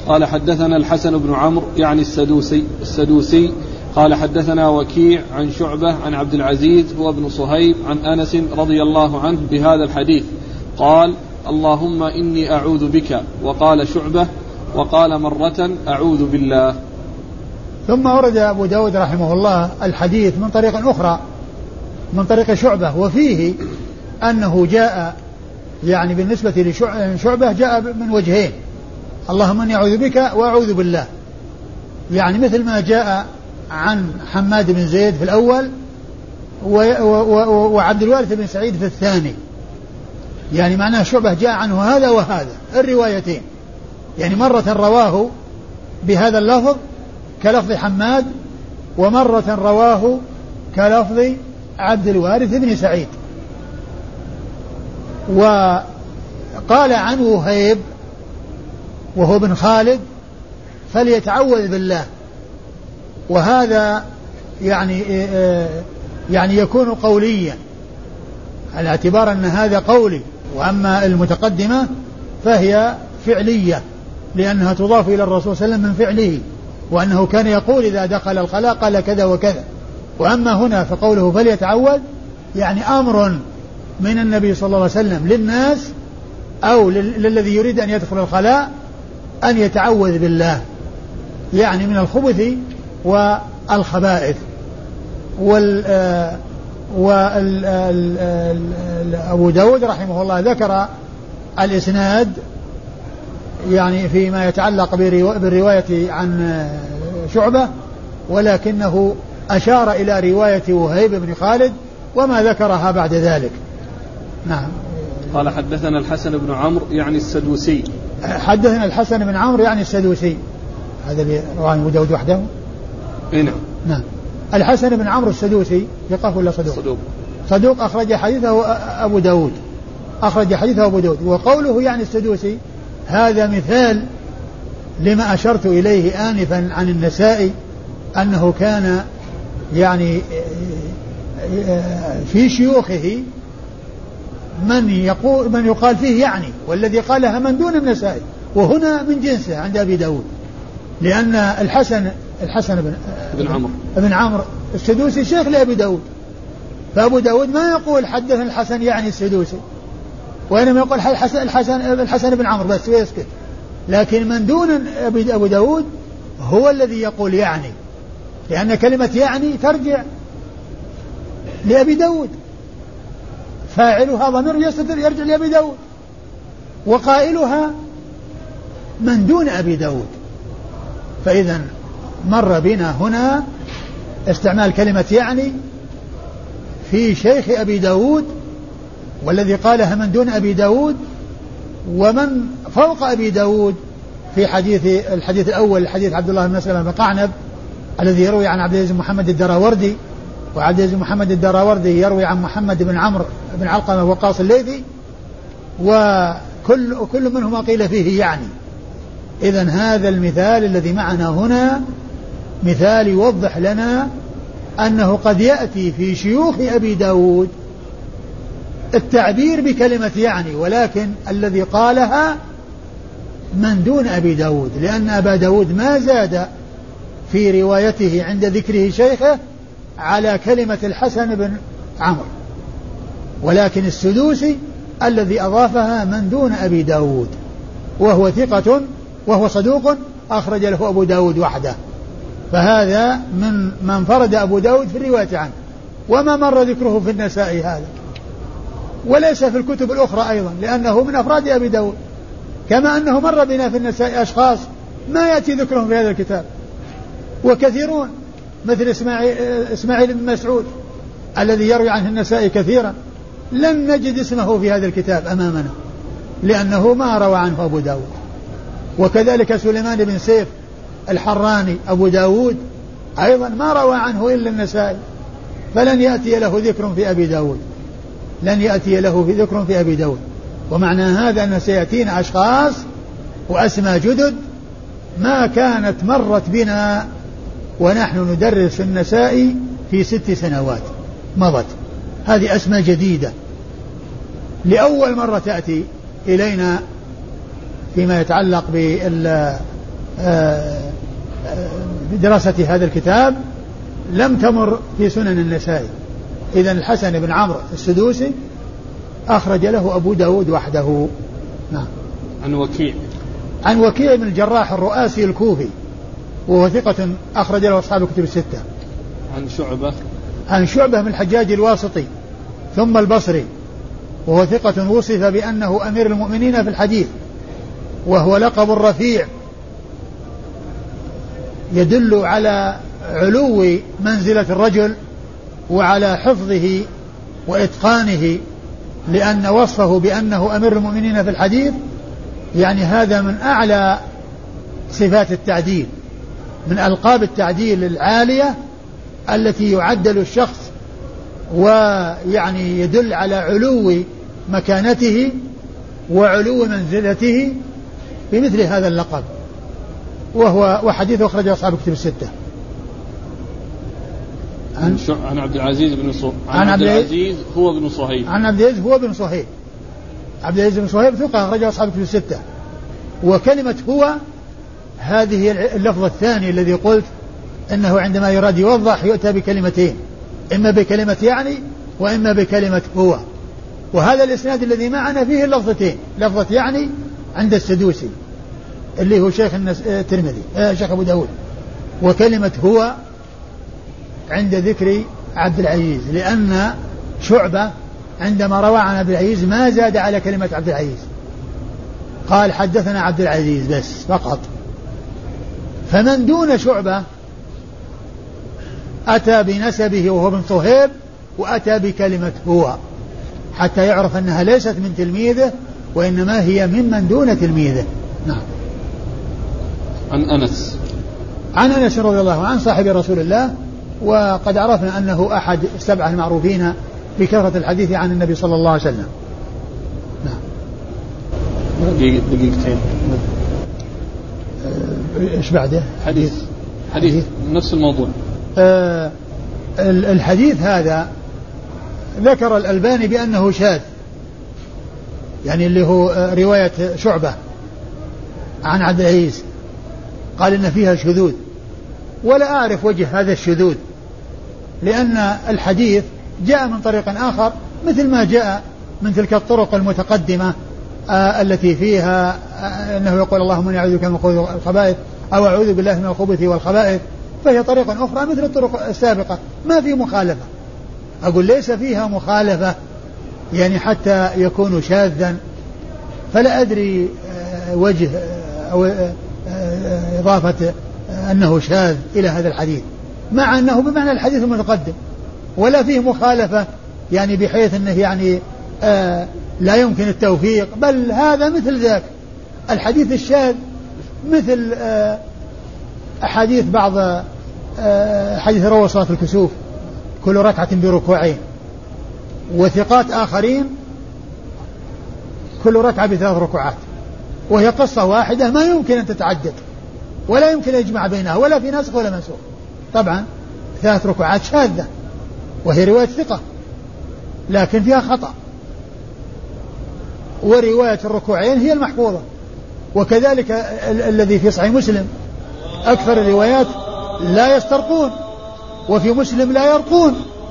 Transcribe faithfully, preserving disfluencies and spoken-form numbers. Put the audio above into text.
قال حدثنا الحسن بن عمرو يعني السدوسي, السدوسي قال حدثنا وكيع عن شعبة عن عبد العزيز هو ابن صهيب عن أنس رضي الله عنه بهذا الحديث قال اللهم إني أعوذ بك. وقال شعبة وقال مرة أعوذ بالله. ثم ورد أبو داود رحمه الله الحديث من طريق أخرى من طريق شعبة، وفيه أنه جاء يعني بالنسبة لشعبة جاء من وجهين، اللهم إني أعوذ بك وأعوذ بالله، يعني مثل ما جاء عن حماد بن زيد في الأول وعبد الوارث بن سعيد في الثاني، يعني معناه شعبة جاء عنه هذا وهذا الروايتين، يعني مرة رواه بهذا اللفظ كلفظ حماد، ومرة رواه كلفظ عبد الوارث بن سعيد. وقال عن وهيب وهو بن خالد فليتعوذ بالله، وهذا يعني يعني يكون قوليا على اعتبار أن هذا قولي، وأما المتقدمة فهي فعلية لأنها تضاف إلى الرسول صلى الله عليه وسلم من فعله، وأنه كان يقول إذا دخل الخلاء قال كذا وكذا. وأما هنا فقوله فليتعوذ يعني أمر من النبي صلى الله عليه وسلم للناس أو للذي يريد أن يدخل الخلاء أن يتعوذ بالله، يعني من الخبث والخبائث. وال وأبو داود رحمه الله ذكر الإسناد يعني فيما يتعلق بالرواية عن شعبة، ولكنه أشار إلى رواية وهيب بن خالد وما ذكرها بعد ذلك. نعم. قال حدثنا الحسن بن عمرو يعني السدوسي. حدثنا الحسن بن عمرو يعني السدوسي، هذا اللي رواه أبو داود وحده. نعم. نعم. الحسن بن عمرو السدوسي ثقة ولا صدوق؟ صدوق. صدوق أخرج حديثه أبو داود، أخرج حديثه أبو داود. وقوله يعني السدوسي هذا مثال لما أشرت إليه آنفا عن النسائي أنه كان يعني في شيوخه من يقول من يقال فيه يعني، والذي قالها من دون النسائي، وهنا من جنسه عند أبي داود، لأن الحسن الحسن بن بن عمرو بن عمرو السدوسي شيخ لأبي داود، فأبو داود ما يقول حدثنا الحسن يعني السدوسي، وإنما يقول الحسن الحسن الحسن بن عمرو بس ويسكت. لكن من دون أبو داود هو الذي يقول يعني، لأن كلمة يعني ترجع لأبي داود، فاعلها ضمير يستتر يرجع لأبي داود، وقائلها من دون أبي داود. فإذا مر بنا هنا استعمال كلمة يعني في شيخ أبي داود، والذي قالها من دون أبي داود، ومن فوق أبي داود في حديث الحديث الأول حديث عبد الله بن مسلمة بن قعنب الذي يروي عن عبد العزيز محمد الدراوردي، وعبد العزيز محمد الدراوردي يروي عن محمد بن عمرو بن علقمة وقاص الليثي، وكل كل منهما قيل فيه يعني. إذن هذا المثال الذي معنا هنا مثال يوضح لنا أنه قد يأتي في شيوخ أبي داود التعبير بكلمة يعني، ولكن الذي قالها من دون أبي داود، لأن أبا داود ما زاد في روايته عند ذكره شيخه على كلمة الحسن بن عمرو، ولكن السدوسي الذي أضافها من دون أبي داود، وهو ثقة وهو صدوق أخرج له أبو داود وحده، فهذا من من فرد أبو داود في الرواية عنه، وما مر ذكره في النسائي هذا، وليس في الكتب الأخرى أيضا، لأنه من أفراد أبي داود، كما أنه مر بنا في النسائي أشخاص ما يأتي ذكرهم في هذا الكتاب، وكثيرون مثل إسماعيل, إسماعيل بن مسعود الذي يروي عنه النسائي كثيرا لن نجد اسمه في هذا الكتاب أمامنا، لأنه ما روى عنه أبو داود. وكذلك سليمان بن سيف الحراني أبو داود أيضا ما روى عنه إلا النسائي، فلن يأتي له ذكر في أبي داود، لن يأتي له في ذكر في أبي داود. ومعنى هذا أن سيأتينا أشخاص وأسماء جدد ما كانت مرت بنا ونحن ندرس النسائي في ست سنوات مضت، هذه أسماء جديدة لأول مرة تأتي إلينا فيما يتعلق بدراسة هذا الكتاب لم تمر في سنن النسائي. إذن الحسن بن عمرو السدوسي أخرج له أبو داود وحده. نعم. عن وكيع عن وكيع بن الجراح الرؤاسي الكوفي وهو ثقة أخرج له أصحاب الكتب الستة. عن شعبة عن شعبة من الحجاج الواسطي ثم البصري وهو ثقة وصف بأنه أمير المؤمنين في الحديث وهو لقب رفيع يدل على علو منزلة الرجل وعلى حفظه وإتقانه، لأن وصفه بأنه أمير المؤمنين في الحديث يعني هذا من أعلى صفات التعديل، من ألقاب التعديل العالية التي يعدل الشخص ويعني يدل على علو مكانته وعلو منزلته بمثل هذا اللقب. وهو وحديثه أخرجه أصحاب الكتب الستة. عن, عن عبد العزيز بن صهيب عن عبد العزيز هو بن صهيب عن عبد العزيز هو بن صهيب عبد العزيز بن صهيب ثقة أخرجه أصحاب الكتب الستة. وكلمة هو هذه اللفظ الثاني الذي قلت إنه عندما يراد يوضح يؤتى بكلمتين، إما بكلمة يعني وإما بكلمة هو. وهذا الإسناد الذي معنا فيه اللفظتين، لفظة يعني عند السدوسي اللي هو شيخ الترمذي آه شيخ أبو داود، وكلمة هو عند ذكر عبد العزيز، لأن شعبة عندما روى عن عبد العزيز ما زاد على كلمة عبد العزيز، قال حدثنا عبد العزيز بس فقط. فمن دون شعبة أتى بنسبه وهو بن صهيب وأتى بكلمة هو حتى يعرف أنها ليست من تلميذه وإنما هي ممن دون تلميذه. نعم. عن أنس عن أنس رضي الله عنه صاحب رسول الله، وقد عرفنا أنه أحد السبعة المعروفين بكثرة الحديث عن النبي صلى الله عليه وسلم. نعم. دقيقتين. إيش بعده؟ حديث حديث, حديث. نفس الموضوع. آه الحديث هذا ذكر الألباني بأنه شاذ، يعني اللي هو رواية شعبة عن عبد العزيز، قال إن فيها شذوذ، ولا أعرف وجه هذا الشذوذ، لأن الحديث جاء من طريق آخر مثل ما جاء من تلك الطرق المتقدمة آه التي فيها آه أنه يقول اللهم إني أعوذ بك من الخبث والخبائث أو أعوذ بالله من الخبث والخبائث، فهي طريق أخرى مثل الطرق السابقة ما في مخالفة. أقول ليس فيها مخالفة يعني حتى يكون شاذا، فلا أدري آه وجه آه أو آه آه إضافة آه أنه شاذ إلى هذا الحديث، مع أنه بمعنى الحديث المتقدم ولا فيه مخالفة يعني بحيث أنه يعني آه لا يمكن التوفيق، بل هذا مثل ذاك. الحديث الشاذ مثل آه أحاديث بعض آه حديث روى صلاة الكسوف كل ركعة بركوعين، وثقات آخرين كل ركعة بثلاث ركوعات، وهي قصة واحدة ما يمكن أن تتعدد ولا يمكن أن يجمع بينها ولا في ناسخ ولا منسوخ. طبعا ثلاث ركوعات شاذة وهي رواية ثقة لكن فيها خطأ، ورواية الركوعين هي المحفوظة. وكذلك ال- الذي في صحيح مسلم أكثر الروايات لا يسترقون، وفي مسلم لا يرقون،